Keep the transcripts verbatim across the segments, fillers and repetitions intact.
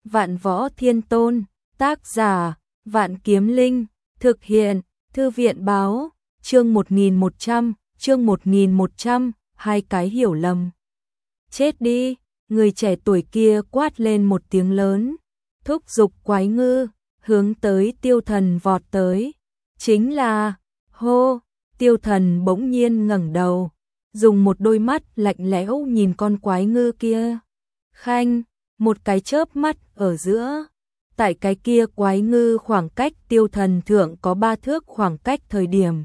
Vạn Võ Thiên Tôn, tác giả, Vạn Kiếm Linh, thực hiện, Thư viện báo, chương một nghìn một trăm, chương một nghìn một trăm, hai cái hiểu lầm. Chết đi, người trẻ tuổi kia quát lên một tiếng lớn, thúc giục quái ngư, hướng tới Tiêu Thần vọt tới. Chính là, hô, Tiêu Thần bỗng nhiên ngẩng đầu, dùng một đôi mắt lạnh lẽo nhìn con quái ngư kia. Khanh, một cái chớp mắt ở giữa, tại cái kia quái ngư khoảng cách Tiêu Thần thượng có ba thước khoảng cách thời điểm.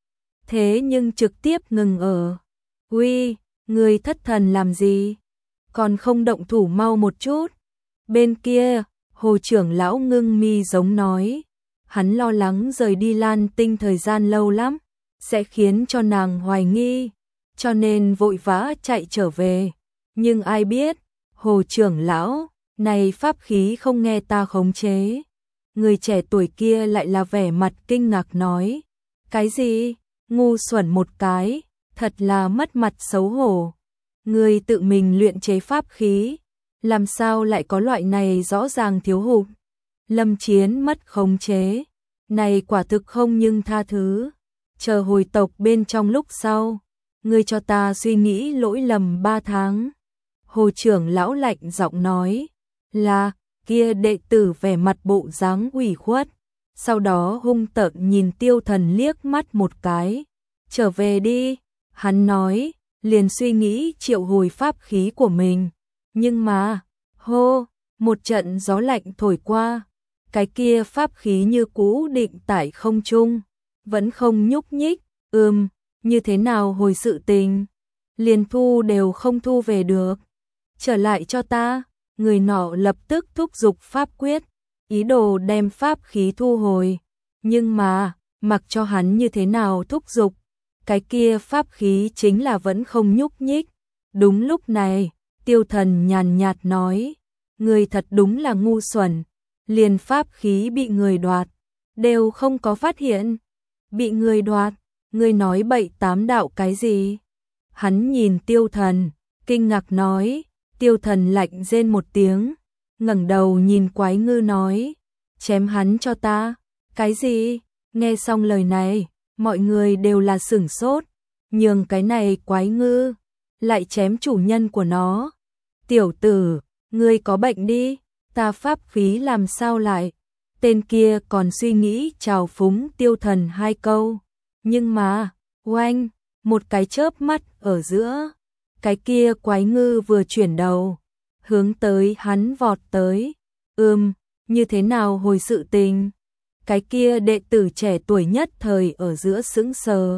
Thế nhưng trực tiếp ngừng ở. Uy, người thất thần làm gì? Còn không động thủ mau một chút. Bên kia, Hồ trưởng lão ngưng mi giống nói. Hắn lo lắng rời đi Lan Tinh thời gian lâu lắm, sẽ khiến cho nàng hoài nghi, cho nên vội vã chạy trở về. Nhưng ai biết, Hồ trưởng lão, này pháp khí không nghe ta khống chế. Người trẻ tuổi kia lại là vẻ mặt kinh ngạc nói. Cái gì? Ngu xuẩn một cái, thật là mất mặt xấu hổ. Người tự mình luyện chế pháp khí, làm sao lại có loại này rõ ràng thiếu hụt. Lâm Chiến mất khống chế, này quả thực không nhưng tha thứ. Chờ hồi tộc bên trong lúc sau, ngươi cho ta suy nghĩ lỗi lầm ba tháng. Hồ trưởng lão lạnh giọng nói, là, kia đệ tử vẻ mặt bộ dáng ủy khuất, sau đó hung tợn nhìn Tiêu Thần liếc mắt một cái. Trở về đi, hắn nói, liền suy nghĩ triệu hồi pháp khí của mình. Nhưng mà, hô, một trận gió lạnh thổi qua, cái kia pháp khí như cũ định tại không trung, vẫn không nhúc nhích. Ừm, như thế nào hồi sự tình, liền thu đều không thu về được. Trở lại cho ta. Người nọ lập tức thúc giục pháp quyết, ý đồ đem pháp khí thu hồi. Nhưng mà, mặc cho hắn như thế nào thúc giục, cái kia pháp khí chính là vẫn không nhúc nhích. Đúng lúc này, Tiêu Thần nhàn nhạt nói, người thật đúng là ngu xuẩn, liền pháp khí bị người đoạt, đều không có phát hiện. Bị người đoạt, người nói bậy tám đạo cái gì? Hắn nhìn Tiêu Thần, kinh ngạc nói. Tiêu Thần lạnh rên một tiếng, ngẩng đầu nhìn quái ngư nói, chém hắn cho ta. Cái gì? Nghe xong lời này, mọi người đều là sửng sốt, nhường cái này quái ngư lại chém chủ nhân của nó. Tiểu tử, ngươi có bệnh đi, ta pháp khí làm sao lại? Tên kia còn suy nghĩ trào phúng Tiêu Thần hai câu, nhưng mà, oanh, một cái chớp mắt ở giữa. Cái kia quái ngư vừa chuyển đầu, hướng tới hắn vọt tới. Ừm, như thế nào hồi sự tình? Cái kia đệ tử trẻ tuổi nhất thời ở giữa sững sờ.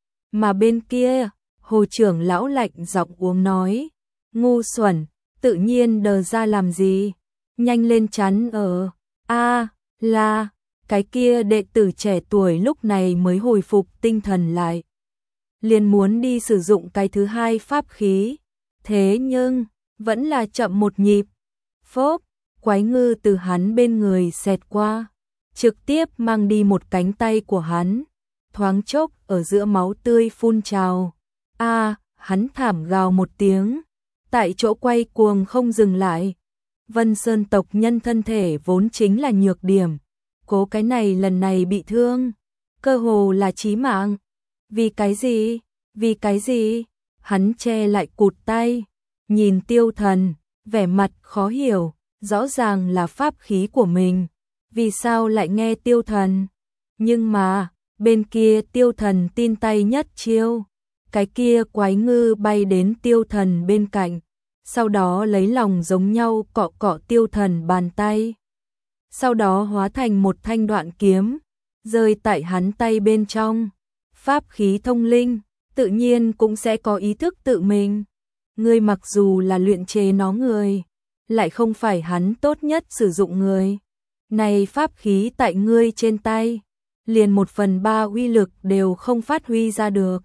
Mà bên kia, Hồ trưởng lão lạnh giọng uống nói, ngu xuẩn, tự nhiên đờ ra làm gì? Nhanh lên chắn ở. A, là, cái kia đệ tử trẻ tuổi lúc này mới hồi phục tinh thần lại. Liền muốn đi sử dụng cái thứ hai pháp khí, thế nhưng vẫn là chậm một nhịp. Phốp, quái ngư từ hắn bên người xẹt qua, trực tiếp mang đi một cánh tay của hắn, thoáng chốc ở giữa máu tươi phun trào. A, hắn thảm gào một tiếng, tại chỗ quay cuồng không dừng lại. Vân Sơn tộc nhân thân thể vốn chính là nhược điểm, cố cái này lần này bị thương, cơ hồ là chí mạng. Vì cái gì? Vì cái gì? Hắn che lại cụt tay, nhìn Tiêu Thần, vẻ mặt khó hiểu, rõ ràng là pháp khí của mình, vì sao lại nghe Tiêu Thần? Nhưng mà, bên kia Tiêu Thần tin tay nhất chiêu, cái kia quái ngư bay đến Tiêu Thần bên cạnh, sau đó lấy lòng giống nhau cọ cọ Tiêu Thần bàn tay. Sau đó hóa thành một thanh đoạn kiếm, rơi tại hắn tay bên trong. Pháp khí thông linh, tự nhiên cũng sẽ có ý thức tự mình. Ngươi mặc dù là luyện chế nó người, lại không phải hắn tốt nhất sử dụng người. Này pháp khí tại ngươi trên tay, liền một phần ba uy lực đều không phát huy ra được.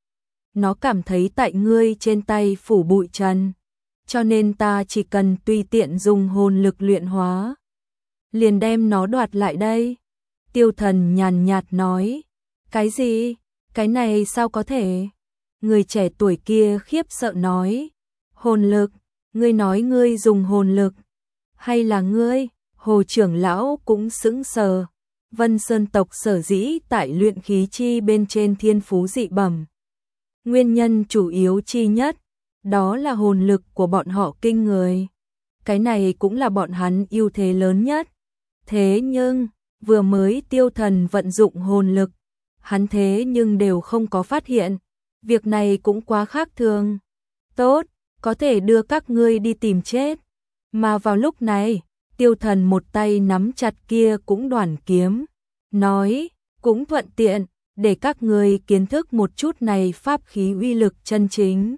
Nó cảm thấy tại ngươi trên tay phủ bụi trần, cho nên ta chỉ cần tùy tiện dùng hồn lực luyện hóa, liền đem nó đoạt lại đây. Tiêu Thần nhàn nhạt nói, cái gì? Cái này sao có thể? Người trẻ tuổi kia khiếp sợ nói, hồn lực, ngươi nói ngươi dùng hồn lực. Hay là ngươi? Hồ trưởng lão cũng sững sờ. Vân Sơn tộc sở dĩ tại luyện khí chi bên trên thiên phú dị bẩm. Nguyên nhân chủ yếu chi nhất, đó là hồn lực của bọn họ kinh người. Cái này cũng là bọn hắn ưu thế lớn nhất. Thế nhưng, vừa mới Tiêu Thần vận dụng hồn lực, hắn thế nhưng đều không có phát hiện. Việc này cũng quá khác thường. Tốt, có thể đưa các ngươi đi tìm chết. Mà vào lúc này, Tiêu Thần một tay nắm chặt kia cũng đoản kiếm. Nói, cũng thuận tiện, để các ngươi kiến thức một chút này pháp khí uy lực chân chính.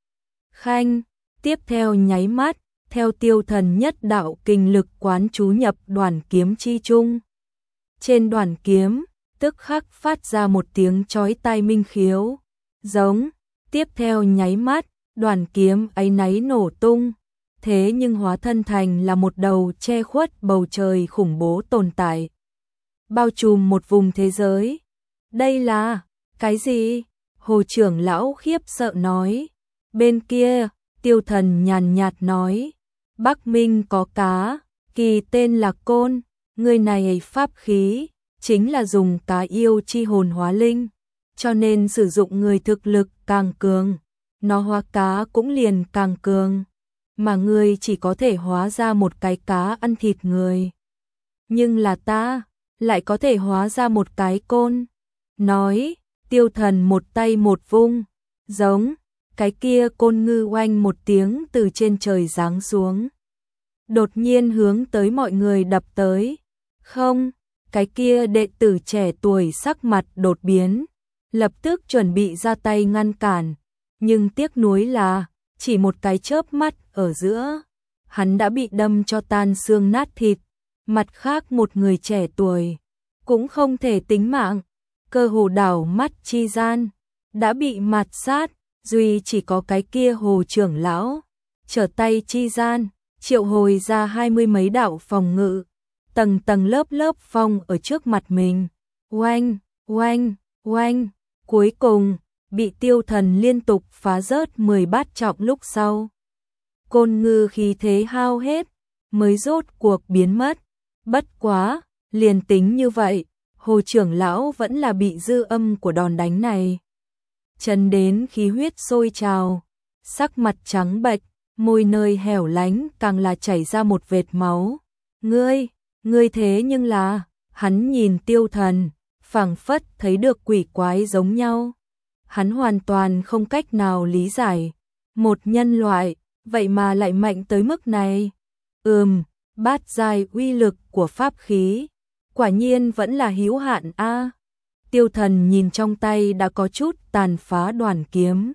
Khanh, tiếp theo nháy mắt, theo Tiêu Thần nhất đạo kinh lực quán chú nhập đoản kiếm chi trung. Trên đoản kiếm, tức khắc phát ra một tiếng chói tai minh khiếu. Giống, tiếp theo nháy mắt, đoản kiếm áy náy nổ tung. Thế nhưng hóa thân thành là một đầu che khuất bầu trời khủng bố tồn tại. Bao trùm một vùng thế giới. Đây là, cái gì? Hồ trưởng lão khiếp sợ nói. Bên kia, Tiêu Thần nhàn nhạt nói. Bắc Minh có cá, kỳ tên là Côn. Người này pháp khí, chính là dùng cá yêu chi hồn hóa linh. Cho nên sử dụng người thực lực càng cường, nó hóa cá cũng liền càng cường. Mà ngươi chỉ có thể hóa ra một cái cá ăn thịt người. Nhưng là ta, lại có thể hóa ra một cái côn. Nói, Tiêu Thần một tay một vung, giống, cái kia côn ngư oanh một tiếng từ trên trời giáng xuống. Đột nhiên hướng tới mọi người đập tới. Không, cái kia đệ tử trẻ tuổi sắc mặt đột biến, lập tức chuẩn bị ra tay ngăn cản. Nhưng tiếc nuối là, chỉ một cái chớp mắt ở giữa, hắn đã bị đâm cho tan xương nát thịt. Mặt khác một người trẻ tuổi, cũng không thể tính mạng, cơ hồ đảo mắt chi gian, đã bị mạt sát, duy chỉ có cái kia Hồ trưởng lão, trở tay chi gian, triệu hồi ra hai mươi mấy đạo phòng ngự, tầng tầng lớp lớp phong ở trước mặt mình. Oanh, oanh, oanh, cuối cùng, bị Tiêu Thần liên tục phá rớt mười bát trọng lúc sau. Côn ngư khí thế hao hết, mới rốt cuộc biến mất. Bất quá, liền tính như vậy, Hồ trưởng lão vẫn là bị dư âm của đòn đánh này chấn đến khí huyết sôi trào, sắc mặt trắng bệch, môi nơi hẻo lánh càng là chảy ra một vệt máu. Ngươi, ngươi thế nhưng là, hắn nhìn Tiêu Thần, phảng phất thấy được quỷ quái giống nhau. Hắn hoàn toàn không cách nào lý giải, một nhân loại, vậy mà lại mạnh tới mức này. Ừm, bát giai uy lực của pháp khí, quả nhiên vẫn là hữu hạn a. À. Tiêu Thần nhìn trong tay đã có chút tàn phá đoản kiếm,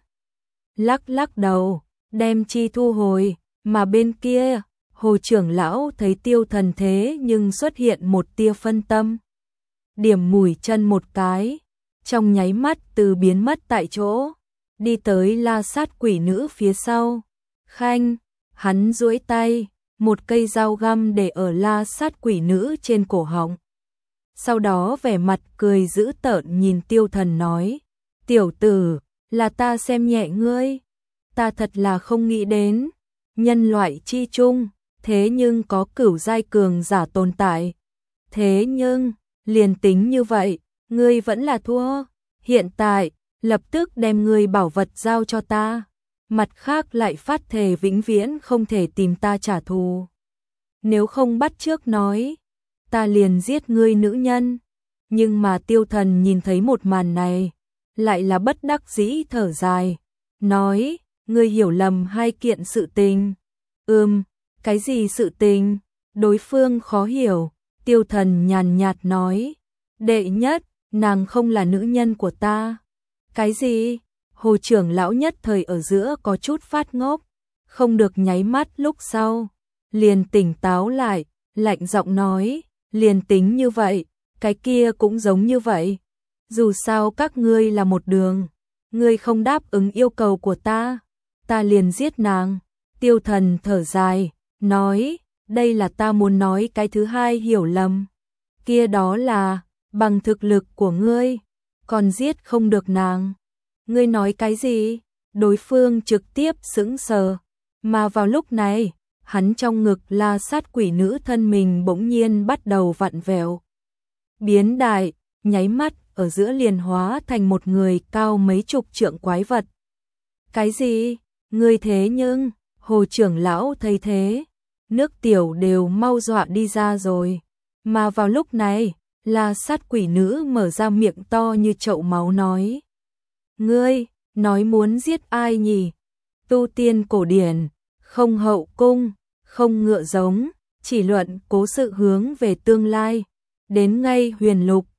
lắc lắc đầu, đem chi thu hồi, mà bên kia, Hồ trưởng lão thấy Tiêu Thần thế nhưng xuất hiện một tia phân tâm. Điểm mũi chân một cái, trong nháy mắt từ biến mất tại chỗ, đi tới La Sát quỷ nữ phía sau. Khanh, hắn duỗi tay, một cây dao găm để ở La Sát quỷ nữ trên cổ họng. Sau đó vẻ mặt cười dữ tợn nhìn Tiêu Thần nói, tiểu tử, là ta xem nhẹ ngươi, ta thật là không nghĩ đến, nhân loại chi chung, thế nhưng có cửu giai cường giả tồn tại. Thế nhưng, liền tính như vậy, ngươi vẫn là thua, hiện tại, lập tức đem ngươi bảo vật giao cho ta, mặt khác lại phát thề vĩnh viễn không thể tìm ta trả thù. Nếu không bắt trước nói, ta liền giết ngươi nữ nhân. Nhưng mà Tiêu Thần nhìn thấy một màn này, lại là bất đắc dĩ thở dài, nói, ngươi hiểu lầm hai kiện sự tình. Ừm, cái gì sự tình? Đối phương khó hiểu. Tiêu Thần nhàn nhạt nói, đệ nhất, nàng không là nữ nhân của ta. Cái gì? Hồ trưởng lão nhất thời ở giữa có chút phát ngốc, không được nháy mắt lúc sau, liền tỉnh táo lại, lạnh giọng nói, liền tính như vậy, cái kia cũng giống như vậy. Dù sao các ngươi là một đường, ngươi không đáp ứng yêu cầu của ta, ta liền giết nàng. Tiêu Thần thở dài, nói, đây là ta muốn nói cái thứ hai hiểu lầm. Kia đó là, bằng thực lực của ngươi, còn giết không được nàng. Ngươi nói cái gì? Đối phương trực tiếp sững sờ, mà vào lúc này, hắn trong ngực La Sát quỷ nữ thân mình bỗng nhiên bắt đầu vặn vẹo. Biến đại, nháy mắt, ở giữa liền hóa thành một người cao mấy chục trượng quái vật. Cái gì? Ngươi thế nhưng, Hồ trưởng lão thấy thế, nước tiểu đều mau dọa đi ra rồi. Mà vào lúc này, La Sát quỷ nữ mở ra miệng to như chậu máu nói. Ngươi, nói muốn giết ai nhỉ? Tu tiên cổ điển, không hậu cung, không ngựa giống, chỉ luận cố sự hướng về tương lai. Đến ngay huyền lục,